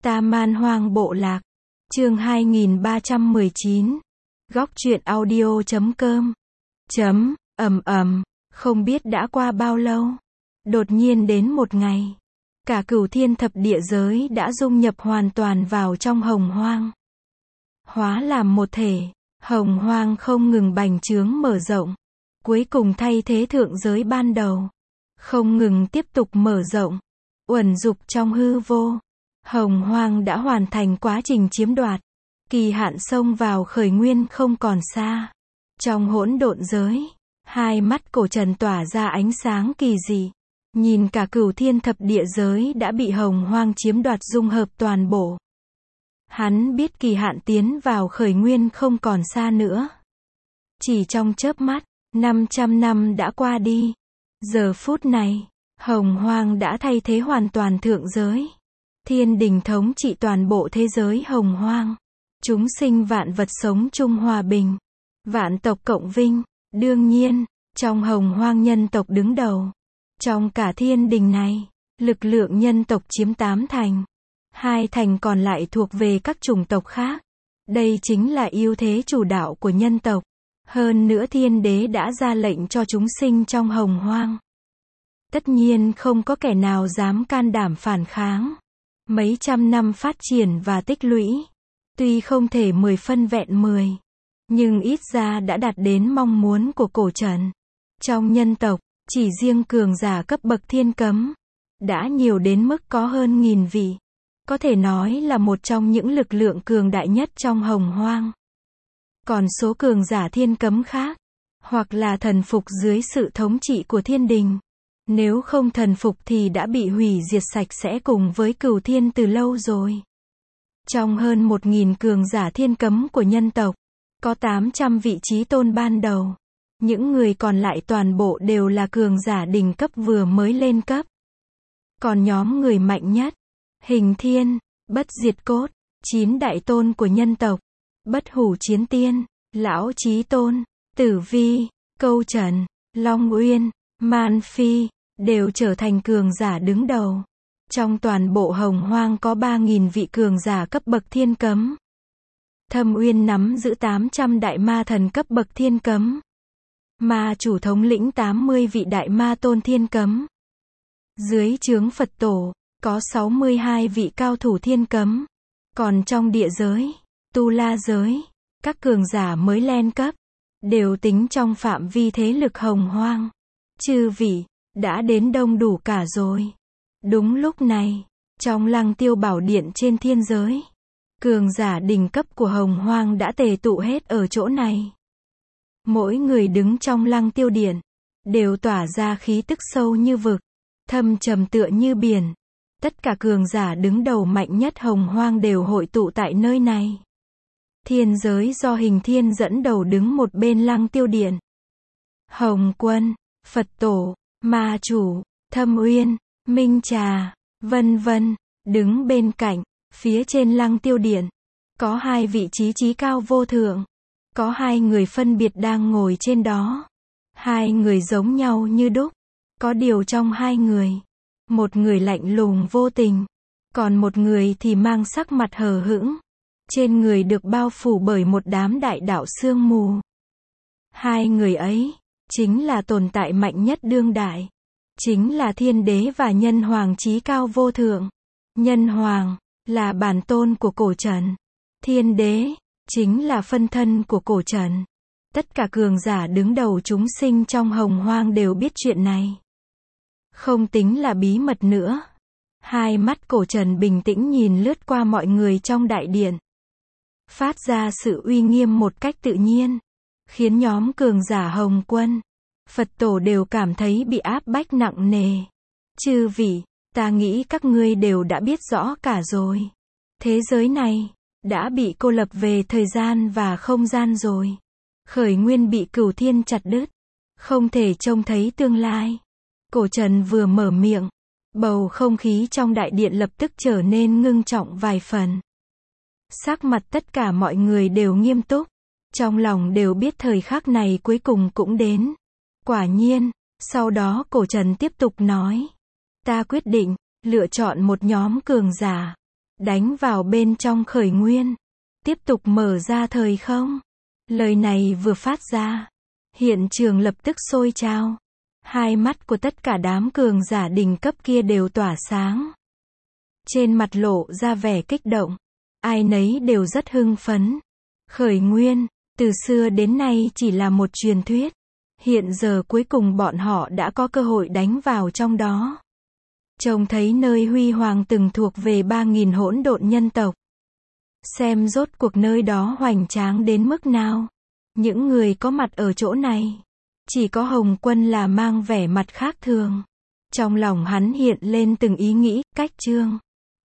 Ta Man Hoang Bộ Lạc. Chương 2319. Góc truyện audio.com. Không biết đã qua bao lâu. Đột nhiên đến một ngày. Cả cửu thiên thập địa giới đã dung nhập hoàn toàn vào trong hồng hoang. Hóa làm một thể. Hồng hoang không ngừng bành trướng mở rộng. Cuối cùng thay thế thượng giới ban đầu. Không ngừng tiếp tục mở rộng. Uẩn dục trong hư vô. Hồng hoang đã hoàn thành quá trình chiếm đoạt. Kỳ hạn xông vào khởi nguyên không còn xa. Trong hỗn độn giới, hai mắt cổ trần tỏa ra ánh sáng kỳ dị. Nhìn cả cửu thiên thập địa giới đã bị hồng hoang chiếm đoạt dung hợp toàn bộ. Hắn biết kỳ hạn tiến vào khởi nguyên không còn xa nữa. Chỉ trong chớp mắt, 500 năm đã qua đi. Giờ phút này, hồng hoang đã thay thế hoàn toàn thượng giới. Thiên đình thống trị toàn bộ thế giới hồng hoang. Chúng sinh vạn vật sống chung hòa bình. Vạn tộc cộng vinh. Đương nhiên, trong hồng hoang nhân tộc đứng đầu. Trong cả thiên đình này, lực lượng nhân tộc chiếm 8 thành. 2 thành còn lại thuộc về các chủng tộc khác. Đây chính là ưu thế chủ đạo của nhân tộc. Hơn nữa thiên đế đã ra lệnh cho chúng sinh trong hồng hoang. Tất nhiên không có kẻ nào dám can đảm phản kháng. Mấy trăm năm phát triển và tích lũy. Tuy không thể 10 phân vẹn 10. Nhưng ít ra đã đạt đến mong muốn của cổ trần. Trong nhân tộc, chỉ riêng cường giả cấp bậc thiên cấm. Đã nhiều đến mức có hơn 1000 vị. Có thể nói là một trong những lực lượng cường đại nhất trong hồng hoang. Còn số cường giả thiên cấm khác. Hoặc là thần phục dưới sự thống trị của thiên đình. Nếu không thần phục thì đã bị hủy diệt sạch sẽ cùng với cửu thiên từ lâu rồi. Trong hơn 1000 cường giả thiên cấm của nhân tộc, có 800 vị trí tôn ban đầu. Những người còn lại toàn bộ đều là cường giả đỉnh cấp vừa mới lên cấp. Còn nhóm người mạnh nhất, Hình Thiên, Bất Diệt Cốt, 9 đại tôn của nhân tộc, Bất Hủ Chiến Tiên, Lão Chí Tôn, Tử Vi, Câu Trần, Long Uyên, Man Phi, đều trở thành cường giả đứng đầu. Trong toàn bộ hồng hoang có 3000 vị cường giả cấp bậc thiên cấm. Thâm Uyên nắm giữ 800 đại ma thần cấp bậc thiên cấm. Ma chủ thống lĩnh 80 vị đại ma tôn thiên cấm. Dưới trướng Phật tổ, có 62 vị cao thủ thiên cấm. Còn trong địa giới, tu la giới, các cường giả mới lên cấp, đều tính trong phạm vi thế lực hồng hoang. Chư vị, đã đến đông đủ cả rồi. Đúng lúc này, trong Lăng Tiêu Bảo Điện trên thiên giới, cường giả đỉnh cấp của hồng hoang đã tề tụ hết ở chỗ này. Mỗi người đứng trong Lăng Tiêu Điện, đều tỏa ra khí tức sâu như vực, thâm trầm tựa như biển. Tất cả cường giả đứng đầu mạnh nhất hồng hoang đều hội tụ tại nơi này. Thiên giới do Hình Thiên dẫn đầu đứng một bên Lăng Tiêu Điện. Hồng Quân, Phật Tổ, Ma Chủ, Thâm Uyên, Minh Trà, vân vân, đứng bên cạnh. Phía trên Lăng Tiêu Điện, có 2 vị trí trí cao vô thượng. Có 2 người phân biệt đang ngồi trên đó. 2 người giống nhau như đúc. Có điều trong 2 người, một người lạnh lùng vô tình, còn một người thì mang sắc mặt hờ hững. Trên người được bao phủ bởi một đám đại đạo sương mù. 2 người ấy, chính là tồn tại mạnh nhất đương đại. Chính là thiên đế và nhân hoàng chí cao vô thượng. Nhân hoàng, là bản tôn của cổ trần. Thiên đế, chính là phân thân của cổ trần. Tất cả cường giả đứng đầu chúng sinh trong hồng hoang đều biết chuyện này. Không tính là bí mật nữa. Hai mắt cổ trần bình tĩnh nhìn lướt qua mọi người trong đại điện. Phát ra sự uy nghiêm một cách tự nhiên. Khiến nhóm cường giả Hồng Quân, Phật Tổ đều cảm thấy bị áp bách nặng nề. Chư vị, ta nghĩ các ngươi đều đã biết rõ cả rồi. Thế giới này, đã bị cô lập về thời gian và không gian rồi. Khởi nguyên bị cửu thiên chặt đứt. Không thể trông thấy tương lai. Cổ trần vừa mở miệng. Bầu không khí trong đại điện lập tức trở nên ngưng trọng vài phần. Sắc mặt tất cả mọi người đều nghiêm túc. Trong lòng đều biết thời khắc này cuối cùng cũng đến. Quả nhiên, sau đó cổ trần tiếp tục nói. Ta quyết định, lựa chọn một nhóm cường giả. đánh vào bên trong khởi nguyên, tiếp tục mở ra thời không. Lời này vừa phát ra, hiện trường lập tức sôi trào. Hai mắt của tất cả đám cường giả đỉnh cấp kia đều tỏa sáng. Trên mặt lộ ra vẻ kích động. Ai nấy đều rất hưng phấn. Khởi nguyên, từ xưa đến nay chỉ là một truyền thuyết. Hiện giờ cuối cùng bọn họ đã có cơ hội đánh vào trong đó. Trông thấy nơi huy hoàng từng thuộc về 3.000 hỗn độn nhân tộc. Xem rốt cuộc nơi đó hoành tráng đến mức nào. Những người có mặt ở chỗ này, chỉ có Hồng Quân là mang vẻ mặt khác thường. Trong lòng hắn hiện lên từng ý nghĩ, cách chương.